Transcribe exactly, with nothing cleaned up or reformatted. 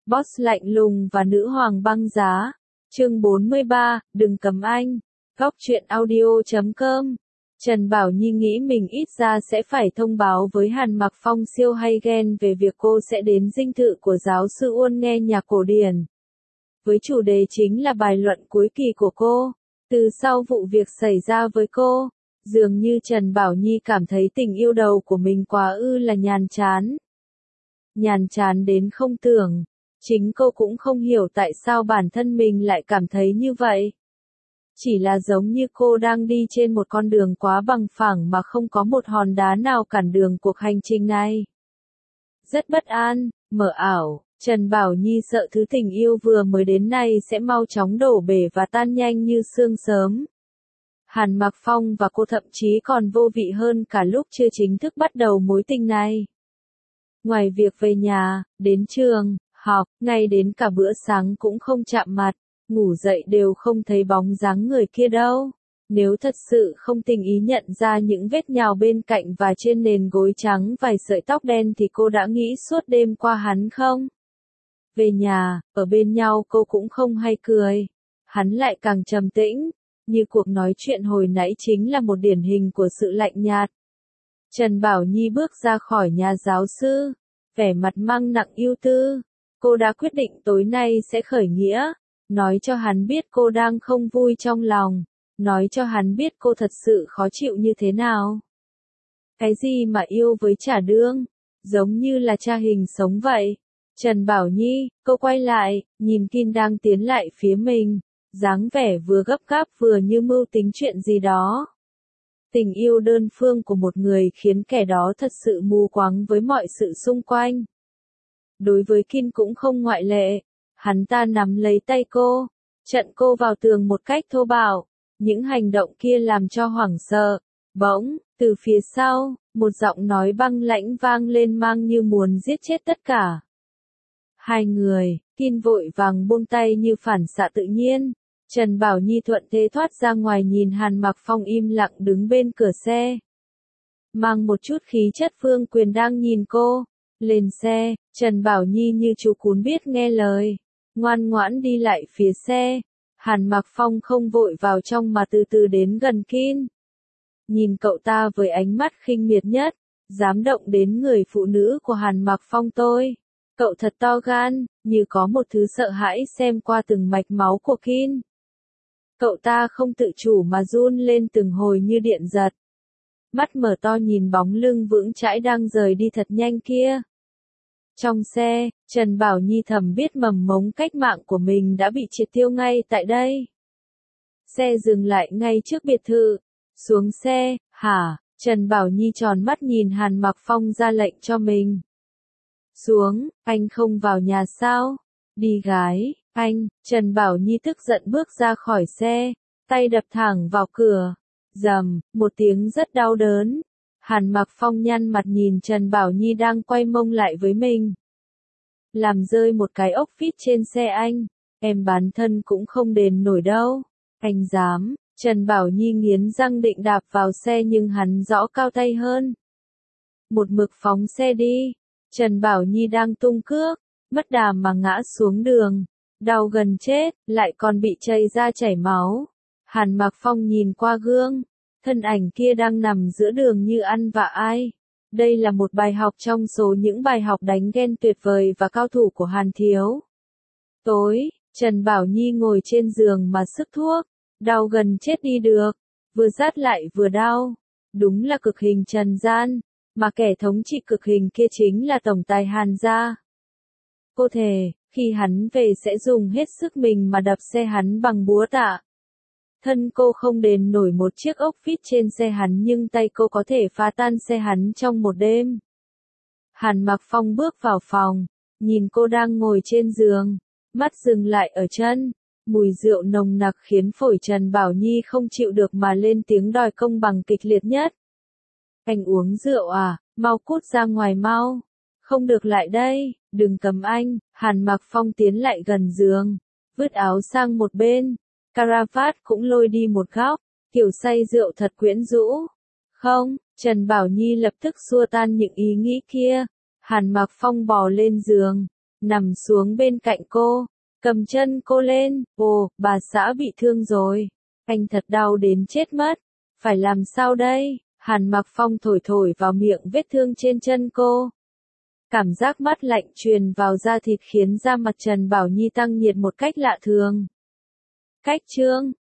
Boss lạnh lùng và nữ hoàng băng giá. Chương bốn mươi ba, đừng cấm anh. Góc truyện audio chấm com. Trần Bảo Nhi nghĩ mình ít ra sẽ phải thông báo với Hàn Mặc Phong siêu hay ghen về việc cô sẽ đến dinh thự của giáo sư Uôn nghe nhạc cổ điển. Với chủ đề chính là bài luận cuối kỳ của cô. Từ sau vụ việc xảy ra với cô, dường như Trần Bảo Nhi cảm thấy tình yêu đầu của mình quá ư là nhàm chán. Nhàm chán đến không tưởng. Chính cô cũng không hiểu tại sao bản thân mình lại cảm thấy như vậy. Chỉ là giống như cô đang đi trên một con đường quá bằng phẳng mà không có một hòn đá nào cản đường cuộc hành trình này. Rất bất an, mờ ảo, Trần Bảo Nhi sợ thứ tình yêu vừa mới đến nay sẽ mau chóng đổ bể và tan nhanh như sương sớm. Hàn Mặc Phong và cô thậm chí còn vô vị hơn cả lúc chưa chính thức bắt đầu mối tình này. Ngoài việc về nhà, đến trường, học, ngay đến cả bữa sáng cũng không chạm mặt, ngủ dậy đều không thấy bóng dáng người kia đâu. Nếu thật sự không tình ý nhận ra những vết nhào bên cạnh và trên nền gối trắng vài sợi tóc đen thì cô đã nghĩ suốt đêm qua hắn không? Về nhà, ở bên nhau cô cũng không hay cười. Hắn lại càng trầm tĩnh, như cuộc nói chuyện hồi nãy chính là một điển hình của sự lạnh nhạt. Trần Bảo Nhi bước ra khỏi nhà giáo sư, vẻ mặt mang nặng ưu tư. Cô đã quyết định tối nay sẽ khởi nghĩa, nói cho hắn biết cô đang không vui trong lòng, nói cho hắn biết cô thật sự khó chịu như thế nào. Cái gì mà yêu với trả đương, giống như là cha hình sống vậy. Trần Bảo Nhi, cô quay lại, nhìn Kim đang tiến lại phía mình, dáng vẻ vừa gấp gáp vừa như mưu tính chuyện gì đó. Tình yêu đơn phương của một người khiến kẻ đó thật sự mù quáng với mọi sự xung quanh. Đối với Kim cũng không ngoại lệ, hắn ta nắm lấy tay cô, chặn cô vào tường một cách thô bạo, những hành động kia làm cho hoảng sợ. Bỗng, từ phía sau, một giọng nói băng lãnh vang lên mang như muốn giết chết tất cả. Hai người, Kim vội vàng buông tay như phản xạ tự nhiên. Trần Bảo Nhi thuận thế thoát ra ngoài nhìn Hàn Mặc Phong im lặng đứng bên cửa xe. Mang một chút khí chất vương quyền đang nhìn cô. Lên xe, Trần Bảo Nhi như chú cún biết nghe lời. Ngoan ngoãn đi lại phía xe. Hàn Mặc Phong không vội vào trong mà từ từ đến gần Kim. Nhìn cậu ta với ánh mắt khinh miệt nhất. Dám động đến người phụ nữ của Hàn Mặc Phong tôi. Cậu thật to gan, như có một thứ sợ hãi xem qua từng mạch máu của Kim. Cậu ta không tự chủ mà run lên từng hồi như điện giật. Mắt mở to nhìn bóng lưng vững chãi đang rời đi thật nhanh kia. Trong xe, Trần Bảo Nhi thầm biết mầm mống cách mạng của mình đã bị triệt tiêu ngay tại đây. Xe dừng lại ngay trước biệt thự. Xuống xe, hả? Trần Bảo Nhi tròn mắt nhìn Hàn Mặc Phong ra lệnh cho mình. Xuống, anh không vào nhà sao? Đi gái, anh, Trần Bảo Nhi tức giận bước ra khỏi xe, tay đập thẳng vào cửa. Rầm, một tiếng rất đau đớn. Hàn Mặc Phong nhăn mặt nhìn Trần Bảo Nhi đang quay mông lại với mình. Làm rơi một cái ốc vít trên xe anh, em bán thân cũng không đền nổi đâu. Anh dám, Trần Bảo Nhi nghiến răng định đạp vào xe nhưng hắn rõ cao tay hơn. Một mực phóng xe đi. Trần Bảo Nhi đang tung cước, mất đà mà ngã xuống đường. Đau gần chết, lại còn bị chảy ra chảy máu. Hàn Mặc Phong nhìn qua gương. Thân ảnh kia đang nằm giữa đường như ăn vạ ai. Đây là một bài học trong số những bài học đánh ghen tuyệt vời và cao thủ của Hàn Thiếu. Tối, Trần Bảo Nhi ngồi trên giường mà sức thuốc. Đau gần chết đi được. Vừa rát lại vừa đau. Đúng là cực hình trần gian. Mà kẻ thống trị cực hình kia chính là tổng tài Hàn gia. Cô thề, khi hắn về sẽ dùng hết sức mình mà đập xe hắn bằng búa tạ. Thân cô không đền nổi một chiếc ốc vít trên xe hắn nhưng tay cô có thể phá tan xe hắn trong một đêm. Hàn Mặc Phong bước vào phòng, nhìn cô đang ngồi trên giường, mắt dừng lại ở chân. Mùi rượu nồng nặc khiến phổi Trần Bảo Nhi không chịu được mà lên tiếng đòi công bằng kịch liệt nhất. Anh uống rượu à, mau cút ra ngoài mau. Không được lại đây, đừng cấm anh. Hàn Mặc Phong tiến lại gần giường, vứt áo sang một bên. Caravat cũng lôi đi một góc, kiểu say rượu thật quyến rũ. Không, Trần Bảo Nhi lập tức xua tan những ý nghĩ kia. Hàn Mặc Phong bò lên giường, nằm xuống bên cạnh cô, cầm chân cô lên. Ồ, bà xã bị thương rồi. Anh thật đau đến chết mất. Phải làm sao đây? Hàn Mặc Phong thổi thổi vào miệng vết thương trên chân cô. Cảm giác mát lạnh truyền vào da thịt khiến da mặt Trần Bảo Nhi tăng nhiệt một cách lạ thường. Cách chương